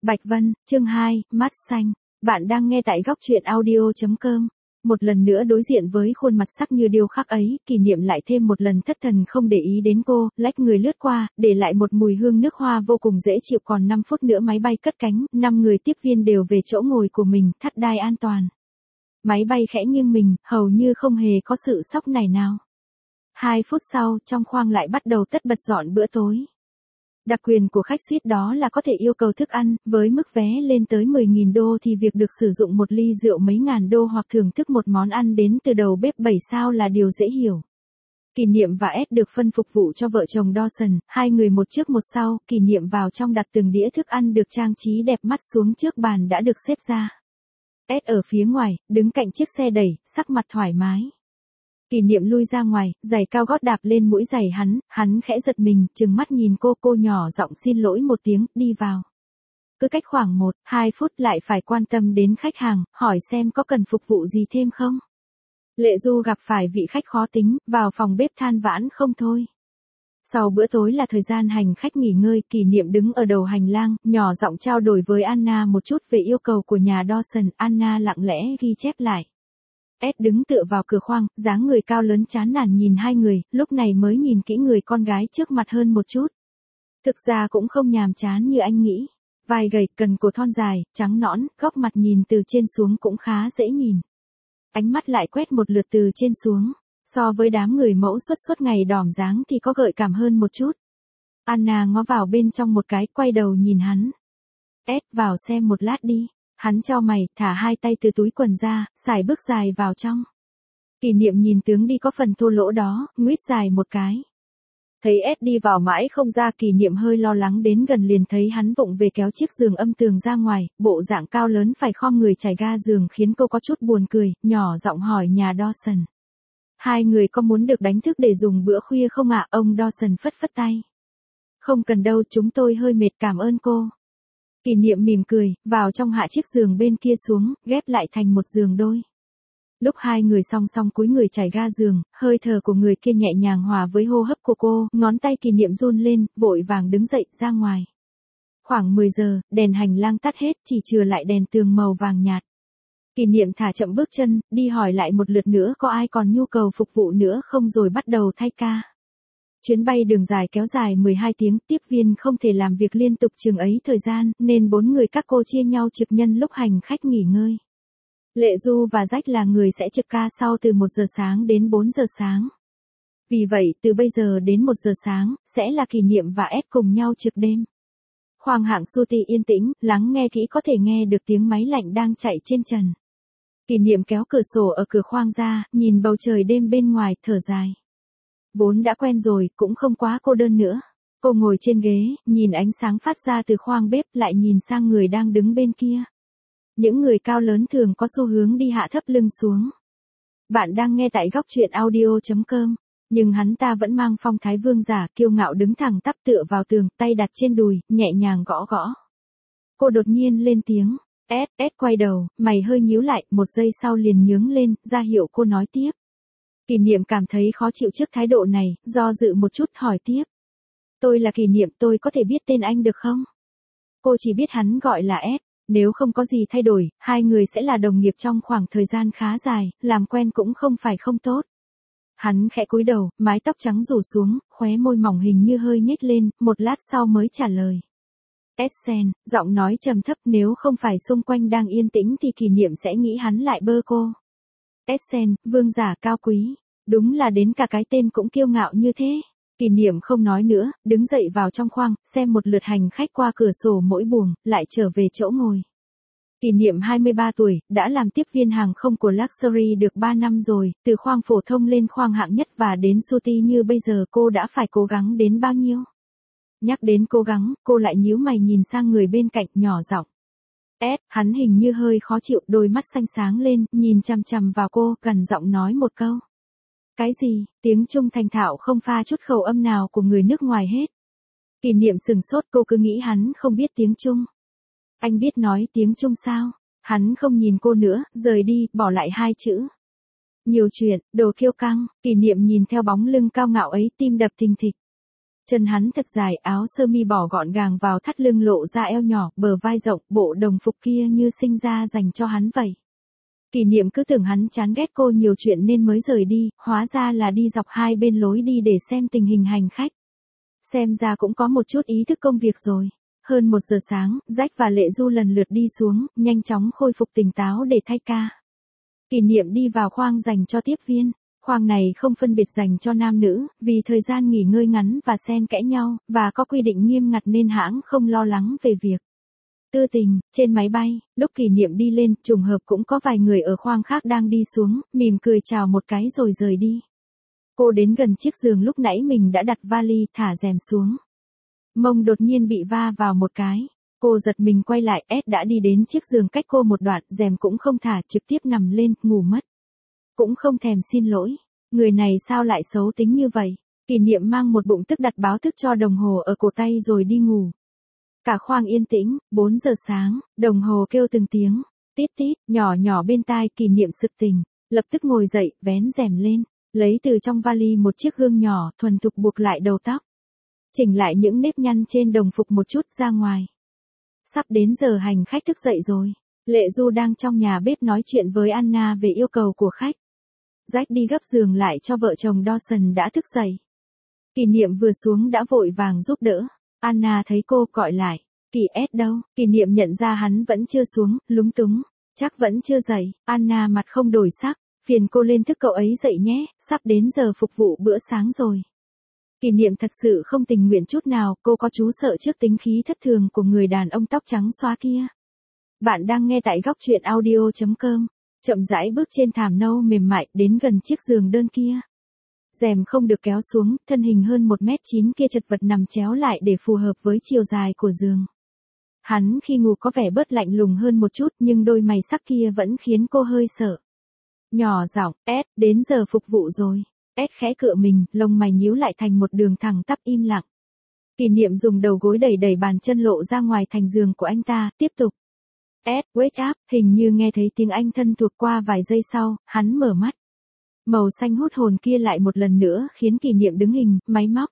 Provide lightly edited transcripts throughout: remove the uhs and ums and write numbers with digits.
Bạch Vân, chương 2, mắt xanh. Bạn đang nghe tại góc truyện audio.com. Một lần nữa đối diện với khuôn mặt sắc như điêu khắc ấy, Kỷ Niệm lại thêm một lần thất thần không để ý đến cô, lách người lướt qua, để lại một mùi hương nước hoa vô cùng dễ chịu. Còn 5 phút nữa máy bay cất cánh, 5 người tiếp viên đều về chỗ ngồi của mình, thắt đai an toàn. Máy bay khẽ nghiêng mình, hầu như không hề có sự sóc nảy nào. 2 phút sau, trong khoang lại bắt đầu tất bật dọn bữa tối. Đặc quyền của khách suite đó là có thể yêu cầu thức ăn, với mức vé lên tới 10.000 đô thì việc được sử dụng một ly rượu mấy ngàn đô hoặc thưởng thức một món ăn đến từ đầu bếp 7 sao là điều dễ hiểu. Kỷ Niệm và Ed được phân phục vụ cho vợ chồng Dawson, hai người một trước một sau. Kỷ Niệm vào trong đặt từng đĩa thức ăn được trang trí đẹp mắt xuống trước bàn đã được xếp ra. Ed ở phía ngoài, đứng cạnh chiếc xe đẩy, sắc mặt thoải mái. Kỷ Niệm lui ra ngoài, giày cao gót đạp lên mũi giày hắn khẽ giật mình, trừng mắt nhìn cô nhỏ giọng xin lỗi một tiếng, đi vào. Cứ cách khoảng 1-2 phút lại phải quan tâm đến khách hàng, hỏi xem có cần phục vụ gì thêm không. Lệ Du gặp phải vị khách khó tính, vào phòng bếp than vãn không thôi. Sau bữa tối là thời gian hành khách nghỉ ngơi. Kỷ Niệm đứng ở đầu hành lang, nhỏ giọng trao đổi với Anna một chút về yêu cầu của nhà Dawson. Anna lặng lẽ ghi chép lại. Ed đứng tựa vào cửa khoang, dáng người cao lớn chán nản nhìn hai người, lúc này mới nhìn kỹ người con gái trước mặt hơn một chút. Thực ra cũng không nhàm chán như anh nghĩ. Vai gầy, cần cổ thon dài, trắng nõn, góc mặt nhìn từ trên xuống cũng khá dễ nhìn. Ánh mắt lại quét một lượt từ trên xuống. So với đám người mẫu suốt ngày đỏm dáng thì có gợi cảm hơn một chút. Anna ngó vào bên trong một cái, quay đầu nhìn hắn. Ed, vào xem một lát đi. Hắn chau mày, thả hai tay từ túi quần ra, sải bước dài vào trong. Kỷ Niệm nhìn tướng đi có phần thô lỗ đó, nguýt dài một cái. Thấy Ed đi vào mãi không ra, Kỷ Niệm hơi lo lắng, đến gần liền thấy hắn vụng về kéo chiếc giường âm tường ra ngoài, bộ dạng cao lớn phải khom người trải ga giường khiến cô có chút buồn cười, nhỏ giọng hỏi nhà Dawson. Hai người có muốn được đánh thức để dùng bữa khuya không ạ? Ông Dawson phất phất tay. Không cần đâu, chúng tôi hơi mệt, cảm ơn cô. Kỷ Niệm mỉm cười, vào trong hạ chiếc giường bên kia xuống, ghép lại thành một giường đôi. Lúc hai người song song cúi người trải ga giường, hơi thở của người kia nhẹ nhàng hòa với hô hấp của cô, ngón tay Kỷ Niệm run lên, vội vàng đứng dậy, ra ngoài. Khoảng 10 giờ, đèn hành lang tắt hết, chỉ chừa lại đèn tường màu vàng nhạt. Kỷ Niệm thả chậm bước chân, đi hỏi lại một lượt nữa có ai còn nhu cầu phục vụ nữa không rồi bắt đầu thay ca. Chuyến bay đường dài kéo dài 12 tiếng, tiếp viên không thể làm việc liên tục chừng ấy thời gian, nên 4 người các cô chia nhau trực nhân lúc hành khách nghỉ ngơi. Lệ Du và Jack là người sẽ trực ca sau từ 1 giờ sáng đến 4 giờ sáng. Vì vậy, từ bây giờ đến 1 giờ sáng, sẽ là Kỷ Niệm và Ed cùng nhau trực đêm. Khoang hạng Suti yên tĩnh, lắng nghe kỹ có thể nghe được tiếng máy lạnh đang chạy trên trần. Kỷ Niệm kéo cửa sổ ở cửa khoang ra, nhìn bầu trời đêm bên ngoài, thở dài. Vốn đã quen rồi, cũng không quá cô đơn nữa. Cô ngồi trên ghế, nhìn ánh sáng phát ra từ khoang bếp, lại nhìn sang người đang đứng bên kia. Những người cao lớn thường có xu hướng đi hạ thấp lưng xuống. Bạn đang nghe tại góc truyện audio.com. Nhưng hắn ta vẫn mang phong thái vương giả, kiêu ngạo đứng thẳng tắp tựa vào tường, tay đặt trên đùi, nhẹ nhàng gõ gõ. Cô đột nhiên lên tiếng. Ed quay đầu, mày hơi nhíu lại, một giây sau liền nhướng lên, ra hiệu cô nói tiếp. Kỷ Niệm cảm thấy khó chịu trước thái độ này, do dự một chút hỏi tiếp. Tôi là Kỷ Niệm, tôi có thể biết tên anh được không? Cô chỉ biết hắn gọi là Ed, nếu không có gì thay đổi, hai người sẽ là đồng nghiệp trong khoảng thời gian khá dài, làm quen cũng không phải không tốt. Hắn khẽ cúi đầu, mái tóc trắng rủ xuống, khóe môi mỏng hình như hơi nhếch lên, một lát sau mới trả lời. Essen, giọng nói trầm thấp, nếu không phải xung quanh đang yên tĩnh thì Kỷ Niệm sẽ nghĩ hắn lại bơ cô. Essen, vương giả cao quý. Đúng là đến cả cái tên cũng kiêu ngạo như thế. Kỷ Niệm không nói nữa, đứng dậy vào trong khoang, xem một lượt hành khách qua cửa sổ mỗi buồng, lại trở về chỗ ngồi. Kỷ Niệm 23 tuổi, đã làm tiếp viên hàng không của Luxury được 3 năm rồi, từ khoang phổ thông lên khoang hạng nhất và đến Suti như bây giờ cô đã phải cố gắng đến bao nhiêu? Nhắc đến cố gắng, cô lại nhíu mày nhìn sang người bên cạnh, nhỏ giọng. Ed, hắn hình như hơi khó chịu, đôi mắt xanh sáng lên, nhìn chằm chằm vào cô, gần giọng nói một câu. Cái gì? Tiếng Trung thành thạo không pha chút khẩu âm nào của người nước ngoài hết. Kỷ Niệm sừng sốt, cô cứ nghĩ hắn không biết tiếng Trung. Anh biết nói tiếng Trung sao? Hắn không nhìn cô nữa, rời đi, bỏ lại 2 chữ. Nhiều chuyện, đồ kiêu căng. Kỷ Niệm nhìn theo bóng lưng cao ngạo ấy, tim đập thình thịch. Chân hắn thật dài, áo sơ mi bỏ gọn gàng vào thắt lưng lộ ra eo nhỏ, bờ vai rộng, bộ đồng phục kia như sinh ra dành cho hắn vậy. Kỷ Niệm cứ tưởng hắn chán ghét cô nhiều chuyện nên mới rời đi, hóa ra là đi dọc hai bên lối đi để xem tình hình hành khách. Xem ra cũng có một chút ý thức công việc rồi. Hơn 1 giờ sáng, Jack và Lệ Du lần lượt đi xuống, nhanh chóng khôi phục tỉnh táo để thay ca. Kỷ Niệm đi vào khoang dành cho tiếp viên. Khoang này không phân biệt dành cho nam nữ, vì thời gian nghỉ ngơi ngắn và xen kẽ nhau, và có quy định nghiêm ngặt nên hãng không lo lắng về việc tư tình. Trên máy bay, lúc Kỷ Niệm đi lên, trùng hợp cũng có vài người ở khoang khác đang đi xuống, mỉm cười chào một cái rồi rời đi. Cô đến gần chiếc giường lúc nãy mình đã đặt vali, thả rèm xuống. Mông đột nhiên bị va vào một cái. Cô giật mình quay lại, Ed đã đi đến chiếc giường cách cô một đoạn, rèm cũng không thả, trực tiếp nằm lên, ngủ mất. Cũng không thèm xin lỗi. Người này sao lại xấu tính như vậy? Kỷ Niệm mang một bụng tức đặt báo thức cho đồng hồ ở cổ tay rồi đi ngủ. Cả khoang yên tĩnh, 4 giờ sáng, đồng hồ kêu từng tiếng, tít tít, nhỏ nhỏ bên tai. Kỷ Niệm sực tỉnh, lập tức ngồi dậy, vén rèm lên, lấy từ trong vali một chiếc gương nhỏ, thuần thục buộc lại đầu tóc. Chỉnh lại những nếp nhăn trên đồng phục một chút ra ngoài. Sắp đến giờ hành khách thức dậy rồi. Lệ Du đang trong nhà bếp nói chuyện với Anna về yêu cầu của khách. Jack đi gấp giường lại cho vợ chồng Dawson đã thức dậy. Kỷ Niệm vừa xuống đã vội vàng giúp đỡ. Anna thấy cô gọi lại. Kỷ Ed đâu? Kỷ Niệm nhận ra hắn vẫn chưa xuống, lúng túng. Chắc vẫn chưa dậy. Anna mặt không đổi sắc. Phiền cô lên thức cậu ấy dậy nhé, sắp đến giờ phục vụ bữa sáng rồi. Kỷ Niệm thật sự không tình nguyện chút nào, cô có chú sợ trước tính khí thất thường của người đàn ông tóc trắng xóa kia. Bạn đang nghe tại góc truyện audio.com. Chậm rãi bước trên thảm nâu mềm mại đến gần chiếc giường đơn kia. Rèm không được kéo xuống, thân hình hơn 1m9 kia chật vật nằm chéo lại để phù hợp với chiều dài của giường. Hắn khi ngủ có vẻ bớt lạnh lùng hơn một chút nhưng đôi mày sắc kia vẫn khiến cô hơi sợ. Nhỏ giọng, Ed, đến giờ phục vụ rồi. Ed khẽ cựa mình, lông mày nhíu lại thành một đường thẳng tắp im lặng. Kỷ Niệm dùng đầu gối đẩy đẩy bàn chân lộ ra ngoài thành giường của anh ta, tiếp tục. Ed, wake up, hình như nghe thấy tiếng anh thân thuộc. Qua vài giây sau, hắn mở mắt. Màu xanh hút hồn kia lại một lần nữa khiến Kỷ Niệm đứng hình, máy móc.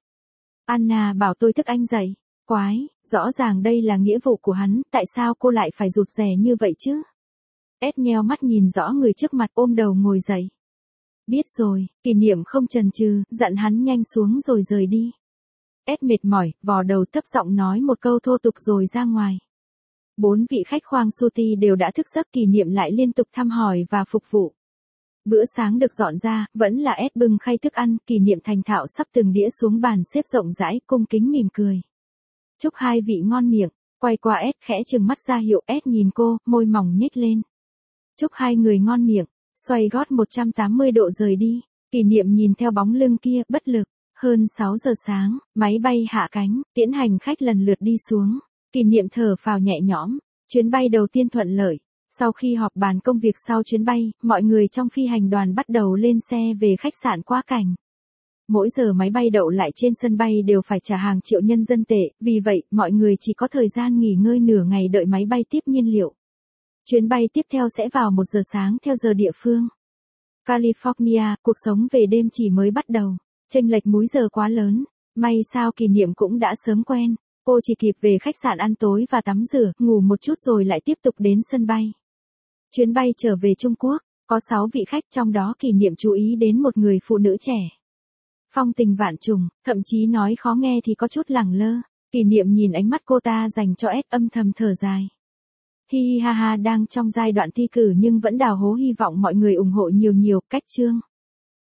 Anna bảo tôi thức anh dậy. Quái, rõ ràng đây là nghĩa vụ của hắn, tại sao cô lại phải rụt rè như vậy chứ? Ed nheo mắt nhìn rõ người trước mặt, ôm đầu ngồi dậy. Biết rồi, Kỷ Niệm không chần chừ, dặn hắn nhanh xuống rồi rời đi. Ed mệt mỏi, vò đầu thấp giọng nói một câu thô tục rồi ra ngoài. 4 vị khách khoang Suti đều đã thức giấc. Kỷ Niệm lại liên tục thăm hỏi và phục vụ. Bữa sáng được dọn ra, vẫn là Ed bưng khay thức ăn. Kỷ Niệm thành thạo sắp từng đĩa xuống bàn xếp rộng rãi, cung kính mỉm cười. Chúc hai vị ngon miệng. Quay qua Ed khẽ trừng mắt ra hiệu. Ed nhìn cô, môi mỏng nhếch lên. Chúc hai người ngon miệng. Xoay gót 180 độ rời đi. Kỷ Niệm nhìn theo bóng lưng kia, bất lực. Hơn 6 giờ sáng, máy bay hạ cánh, tiễn hành khách lần lượt đi xuống. Kỷ Niệm thở phào nhẹ nhõm. Chuyến bay đầu tiên thuận lợi. Sau khi họp bàn công việc sau chuyến bay, mọi người trong phi hành đoàn bắt đầu lên xe về khách sạn Quá Cảnh. Mỗi giờ máy bay đậu lại trên sân bay đều phải trả hàng triệu nhân dân tệ, vì vậy, mọi người chỉ có thời gian nghỉ ngơi nửa ngày đợi máy bay tiếp nhiên liệu. Chuyến bay tiếp theo sẽ vào 1 giờ sáng theo giờ địa phương. California, cuộc sống về đêm chỉ mới bắt đầu. Chênh lệch múi giờ quá lớn. May sao Kỷ Niệm cũng đã sớm quen. Cô chỉ kịp về khách sạn ăn tối và tắm rửa, ngủ một chút rồi lại tiếp tục đến sân bay. Chuyến bay trở về Trung Quốc, có 6 vị khách, trong đó Kỷ Niệm chú ý đến một người phụ nữ trẻ. Phong tình vạn trùng, thậm chí nói khó nghe thì có chút lẳng lơ. Kỷ Niệm nhìn ánh mắt cô ta dành cho Ed, âm thầm thở dài. Hi hi ha ha, đang trong giai đoạn thi cử nhưng vẫn đào hố hy vọng mọi người ủng hộ nhiều. Cách chương